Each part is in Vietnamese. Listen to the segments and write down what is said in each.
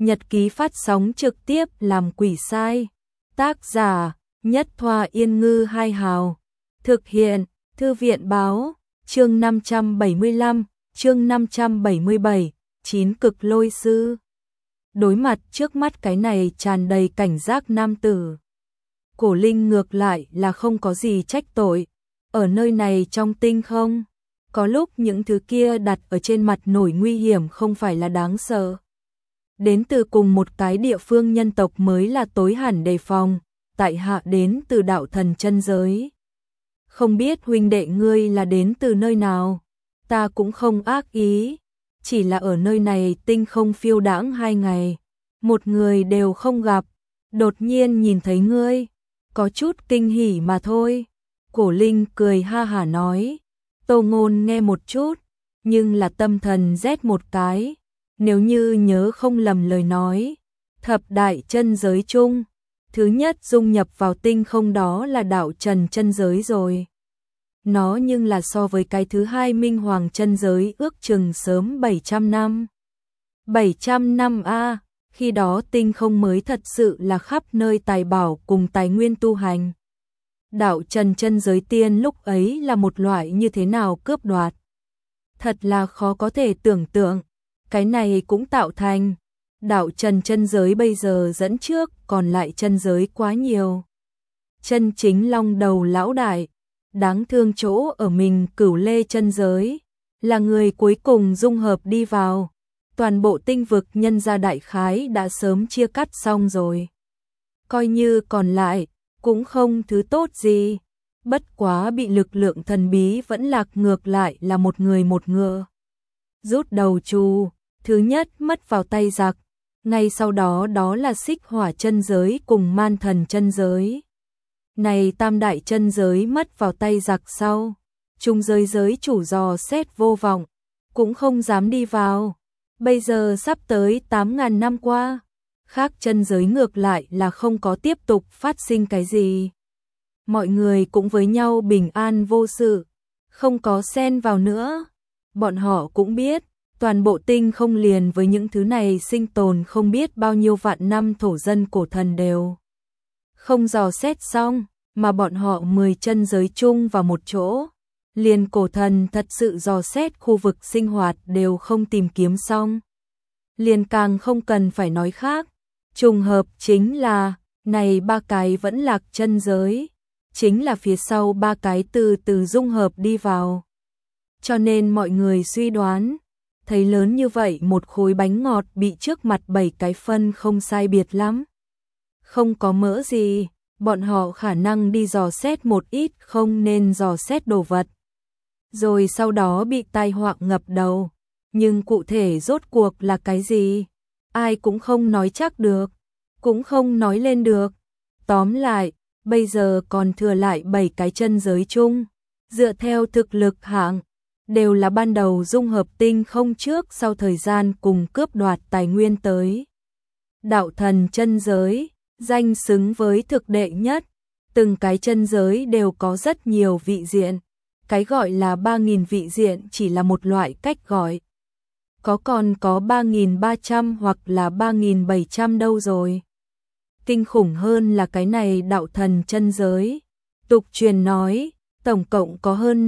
nhật ký phát sóng trực tiếp làm quỷ sai. Tác giả Nhất Thoa Yên Ngư Hai Hào. Thực hiện Thư viện Báo. Chương 575, chương 577, Chín cực lôi sư. Đối mặt trước mắt cái này tràn đầy cảnh giác nam tử, Cổ Linh ngược lại là không có gì trách tội. Ở nơi này trong tinh không, có lúc những thứ kia đặt ở trên mặt nổi nguy hiểm không phải là đáng sợ. Đến từ cùng một cái địa phương nhân tộc mới là tối hẳn đề phòng. Tại hạ đến từ đạo thần chân giới. Không biết huynh đệ ngươi là đến từ nơi nào? Ta cũng không ác ý, chỉ là ở nơi này tinh không phiêu đãng 2 ngày, một người đều không gặp, đột nhiên nhìn thấy ngươi, có chút kinh hỉ mà thôi. Cổ Linh cười ha hả nói. Tô Ngôn nghe một chút, nhưng là tâm thần rét một cái. Nếu như nhớ không lầm lời nói, thập đại chân giới chung, thứ nhất dung nhập vào tinh không đó là đạo trần chân giới rồi. Nó nhưng là so với cái thứ hai minh hoàng chân giới ước chừng sớm 700 năm. 700 năm a, khi đó tinh không mới thật sự là khắp nơi tài bảo cùng tài nguyên tu hành. Đạo trần chân giới tiên lúc ấy là một loại như thế nào cướp đoạt. Thật là khó có thể tưởng tượng, cái này cũng tạo thành. Đạo trần chân giới bây giờ dẫn trước, còn lại chân giới quá nhiều. Chân chính long đầu lão đại, đáng thương chỗ ở mình Cửu Lê chân giới, là người cuối cùng dung hợp đi vào. Toàn bộ tinh vực nhân gia đại khái đã sớm chia cắt xong rồi. Coi như còn lại, cũng không thứ tốt gì. Bất quá bị lực lượng thần bí vẫn lạc ngược lại là một người một ngựa. Rút đầu trù, thứ nhất mất vào tay giặc. Ngay sau đó đó là Xích Hỏa chân giới cùng Man Thần chân giới. Này tam đại chân giới mất vào tay giặc sau, trung giới giới chủ dò xét vô vọng, cũng không dám đi vào. Bây giờ sắp tới 8.000 năm qua, khác chân giới ngược lại là không có tiếp tục phát sinh cái gì. Mọi người cũng với nhau bình an vô sự, không có xen vào nữa. Bọn họ cũng biết, toàn bộ tinh không liền với những thứ này sinh tồn không biết bao nhiêu vạn năm thổ dân cổ thần đều không dò xét xong, mà bọn họ 10 chân giới chung vào một chỗ. Liền cổ thần thật sự dò xét khu vực sinh hoạt đều không tìm kiếm xong. Liền càng không cần phải nói khác. Trùng hợp chính là, này 3 cái vẫn lạc chân giới, chính là phía sau 3 cái từ từ dung hợp đi vào. Cho nên mọi người suy đoán, thấy lớn như vậy một khối bánh ngọt bị trước mặt 7 cái phân không sai biệt lắm. Không có mỡ gì, bọn họ khả năng đi dò xét một ít không nên dò xét đồ vật. Rồi sau đó bị tai họa ngập đầu. Nhưng cụ thể rốt cuộc là cái gì? Ai cũng không nói chắc được, cũng không nói lên được. Tóm lại, bây giờ còn thừa lại 7 cái chân giới chung. Dựa theo thực lực hạng, đều là ban đầu dung hợp tinh không trước sau thời gian cùng cướp đoạt tài nguyên tới. Đạo thần chân giới, danh xứng với thực đệ nhất. Từng cái chân giới đều có rất nhiều vị diện. Cái gọi là 3.000 vị diện chỉ là một loại cách gọi. Còn có 3.300 hoặc là 3.700 đâu rồi. Kinh khủng hơn là cái này đạo thần chân giới. Tục truyền nói, tổng cộng có hơn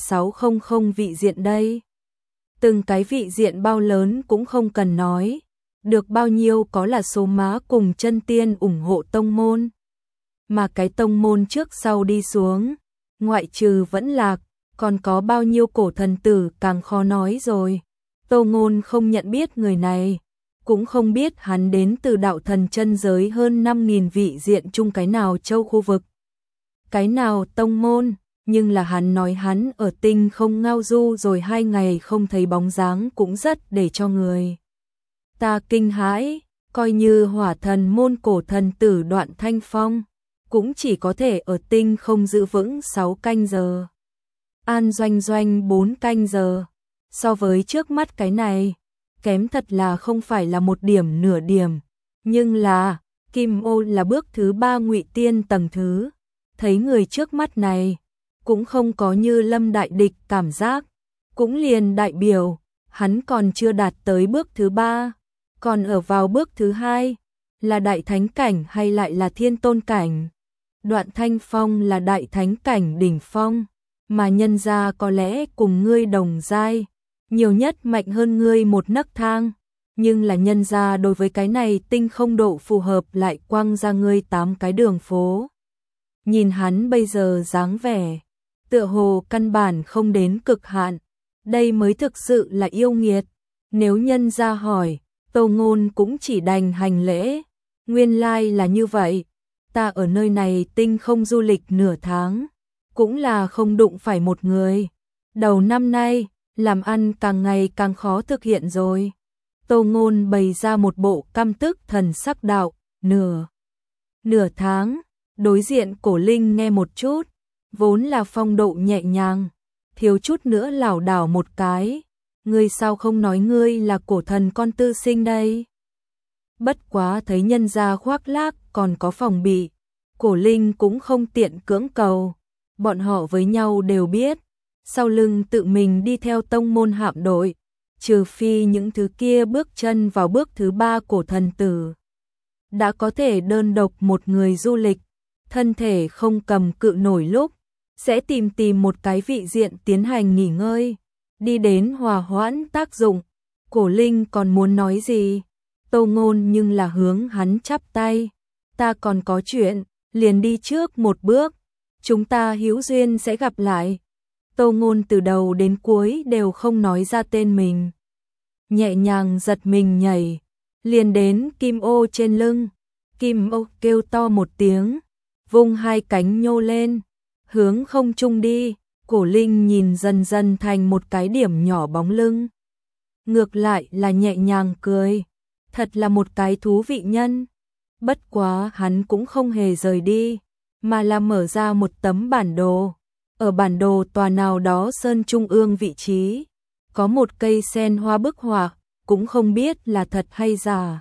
5,600 vị diện đây. Từng cái vị diện bao lớn cũng không cần nói. Được bao nhiêu có là số má cùng chân tiên ủng hộ tông môn. Mà cái tông môn trước sau đi xuống, ngoại trừ vẫn lạc, còn có bao nhiêu cổ thần tử càng khó nói rồi. Tô Ngôn không nhận biết người này, cũng không biết hắn đến từ đạo thần chân giới hơn 5.000 vị diện chung cái nào châu khu vực. Cái nào tông môn, nhưng là hắn nói hắn ở tinh không ngao du rồi 2 ngày không thấy bóng dáng cũng rất để cho người ta kinh hãi. Coi như hỏa thần môn cổ thần tử Đoạn Thanh Phong, cũng chỉ có thể ở tinh không giữ vững 6 canh giờ. An Doanh Doanh 4 canh giờ. So với trước mắt cái này, kém thật là không phải là một điểm nửa điểm. Nhưng là, Kim Ô là bước thứ 3 ngụy tiên tầng thứ. Thấy người trước mắt này, cũng không có như lâm đại địch cảm giác. Cũng liền đại biểu, hắn còn chưa đạt tới bước thứ 3. Còn ở vào bước thứ hai, là đại thánh cảnh hay lại là thiên tôn cảnh? Đoạn Thanh Phong là đại thánh cảnh đỉnh phong, mà nhân gia có lẽ cùng ngươi đồng giai, nhiều nhất mạnh hơn ngươi một nấc thang, nhưng là nhân gia đối với cái này tinh không độ phù hợp lại quăng ra ngươi 8 cái đường phố. Nhìn hắn bây giờ dáng vẻ, tựa hồ căn bản không đến cực hạn, đây mới thực sự là yêu nghiệt. Nếu nhân gia hỏi, Tô Ngôn cũng chỉ đành hành lễ, nguyên lai là như vậy, ta ở nơi này tinh không du lịch nửa tháng, cũng là không đụng phải một người. Đầu năm nay, làm ăn càng ngày càng khó thực hiện rồi. Tô Ngôn bày ra một bộ căm tức thần sắc đạo, nửa tháng, đối diện Cổ Linh nghe một chút, vốn là phong độ nhẹ nhàng, thiếu chút nữa lảo đảo một cái, ngươi sao không nói ngươi là cổ thần con tư sinh đây? Bất quá thấy nhân gia khoác lác còn có phòng bị, Cổ Linh cũng không tiện cưỡng cầu, bọn họ với nhau đều biết, sau lưng tự mình đi theo tông môn hạm đội, trừ phi những thứ kia bước chân vào bước thứ 3 cổ thần tử. Đã có thể đơn độc một người du lịch, thân thể không cầm cự nổi lúc, sẽ tìm một cái vị diện tiến hành nghỉ ngơi, đi đến hòa hoãn tác dụng. Cổ Linh còn muốn nói gì? Tô Ngôn nhưng là hướng hắn chắp tay, ta còn có chuyện, liền đi trước một bước, chúng ta hữu duyên sẽ gặp lại. Tô Ngôn từ đầu đến cuối đều không nói ra tên mình, nhẹ nhàng giật mình nhảy, liền đến Kim Ô trên lưng. Kim Ô kêu to một tiếng, vung hai cánh nhô lên, hướng không trung đi. Cổ Linh nhìn dần dần thành một cái điểm nhỏ bóng lưng, ngược lại là nhẹ nhàng cười, thật là một cái thú vị nhân. Bất quá hắn cũng không hề rời đi, mà là mở ra một tấm bản đồ. Ở bản đồ tòa nào đó sơn trung ương vị trí, có một cây sen hoa bức họa, cũng không biết là thật hay giả.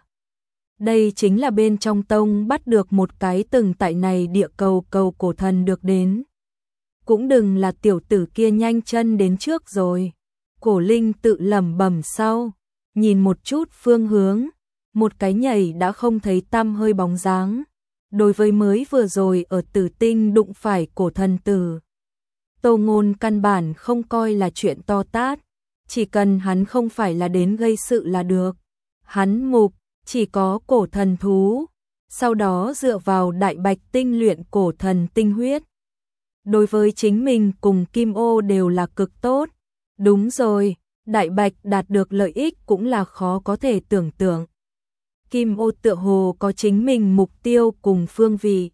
Đây chính là bên trong tông bắt được một cái từng tại này địa cầu cầu cổ thần được đến. Cũng đừng là tiểu tử kia nhanh chân đến trước rồi. Cổ Linh tự lẩm bẩm sau, nhìn một chút phương hướng, một cái nhảy đã không thấy tăm hơi bóng dáng. Đối với mới vừa rồi ở Tử Tinh đụng phải cổ thần tử, Tô Ngôn căn bản không coi là chuyện to tát, chỉ cần hắn không phải là đến gây sự là được. Hắn mục chỉ có cổ thần thú, sau đó dựa vào đại bạch tinh luyện cổ thần tinh huyết. Đối với chính mình cùng Kim Ô đều là cực tốt. Đúng rồi, đại bạch đạt được lợi ích cũng là khó có thể tưởng tượng. Kim Ô tựa hồ có chính mình mục tiêu cùng phương vị.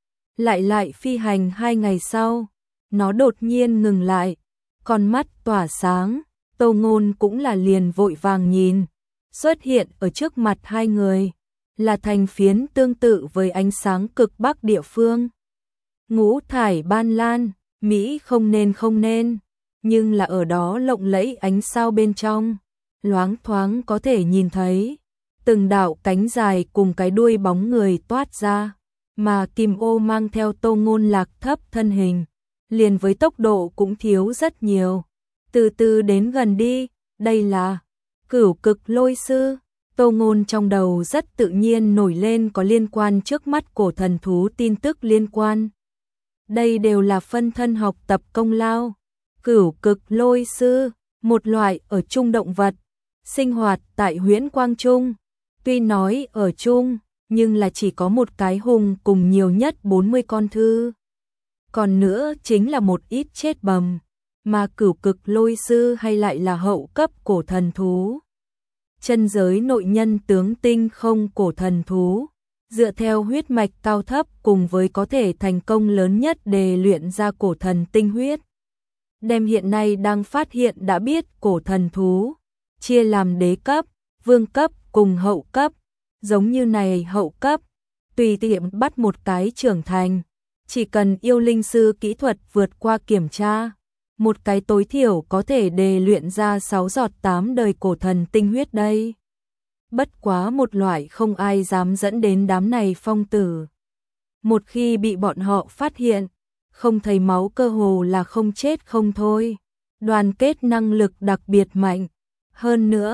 Lại phi hành 2 ngày sau, nó đột nhiên ngừng lại, con mắt tỏa sáng, Tô Ngôn cũng là liền vội vàng nhìn, xuất hiện ở trước mặt hai người, là thành phiến tương tự với ánh sáng cực bắc địa phương. Ngũ thải ban lan, Mỹ không nên, nhưng là ở đó lộng lẫy ánh sao bên trong, loáng thoáng có thể nhìn thấy từng đạo cánh dài cùng cái đuôi bóng người toát ra, mà Kim Ô mang theo Tô Ngôn lạc thấp thân hình, liền với tốc độ cũng thiếu rất nhiều. Từ từ đến gần đi, đây là Cửu Cực Lôi Sư. Tô Ngôn trong đầu rất tự nhiên nổi lên có liên quan trước mắt cổ thần thú tin tức liên quan. Đây đều là phân thân học tập công lao. Cửu Cực Lôi Sư, một loại ở chung động vật, sinh hoạt tại Huyễn Quang Trung. Tuy nói ở chung, nhưng là chỉ có một cái hùng cùng nhiều nhất 40 con thư. Còn nữa chính là một ít chết bầm, mà Cửu Cực Lôi Sư hay lại là hậu cấp cổ thần thú. Chân giới nội nhân tướng tinh không cổ thần thú, dựa theo huyết mạch cao thấp cùng với có thể thành công lớn nhất để luyện ra cổ thần tinh huyết. Đem hiện nay đang phát hiện đã biết cổ thần thú, chia làm đế cấp, vương cấp cùng hậu cấp. Giống như này hậu cấp, tùy tiện bắt một cái trưởng thành, chỉ cần yêu linh sư kỹ thuật vượt qua kiểm tra, một cái tối thiểu có thể đề luyện ra 6 giọt 8 đời cổ thần tinh huyết đây. Bất quá một loại không ai dám dẫn đến đám này phong tử. Một khi bị bọn họ phát hiện, không thấy máu cơ hồ là không chết không thôi. Đoàn kết năng lực đặc biệt mạnh. Hơn nữa,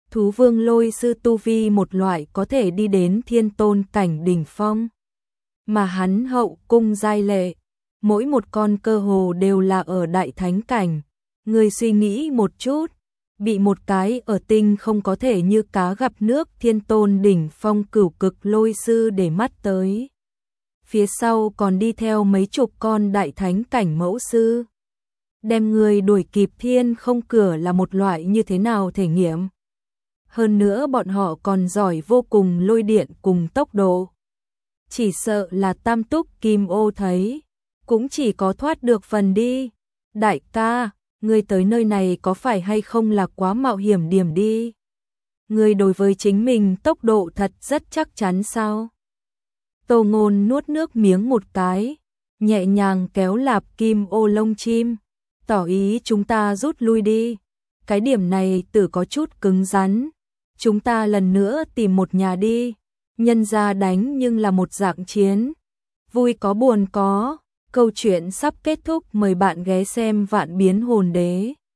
Thú vương lôi sư tu vi một loại có thể đi đến thiên tôn cảnh đỉnh phong. Mà hắn hậu cung giai lệ, mỗi một con cơ hồ đều là ở đại thánh cảnh. Người suy nghĩ một chút, bị một cái ở tinh không có thể như cá gặp nước thiên tôn đỉnh phong cửu cực lôi sư để mắt tới. Phía sau còn đi theo mấy chục con đại thánh cảnh mẫu sư. Đem người đuổi kịp thiên không cửa là một loại như thế nào thể nghiệm. Hơn nữa bọn họ còn giỏi vô cùng lôi điện cùng tốc độ. Chỉ sợ là Tam Túc Kim Ô thấy, cũng chỉ có thoát được phần đi. Đại ca, ngươi tới nơi này có phải hay không là quá mạo hiểm điểm đi? Ngươi đối với chính mình tốc độ thật rất chắc chắn sao? Tô Ngôn nuốt nước miếng một cái, nhẹ nhàng kéo Lạp Kim Ô lông chim, tỏ ý chúng ta rút lui đi. Cái điểm này tử có chút cứng rắn, chúng ta lần nữa tìm một nhà đi. Nhân ra đánh nhưng là một dạng chiến, vui có buồn có. Câu chuyện sắp kết thúc, mời bạn ghé xem Vạn Biến Hồn Đế.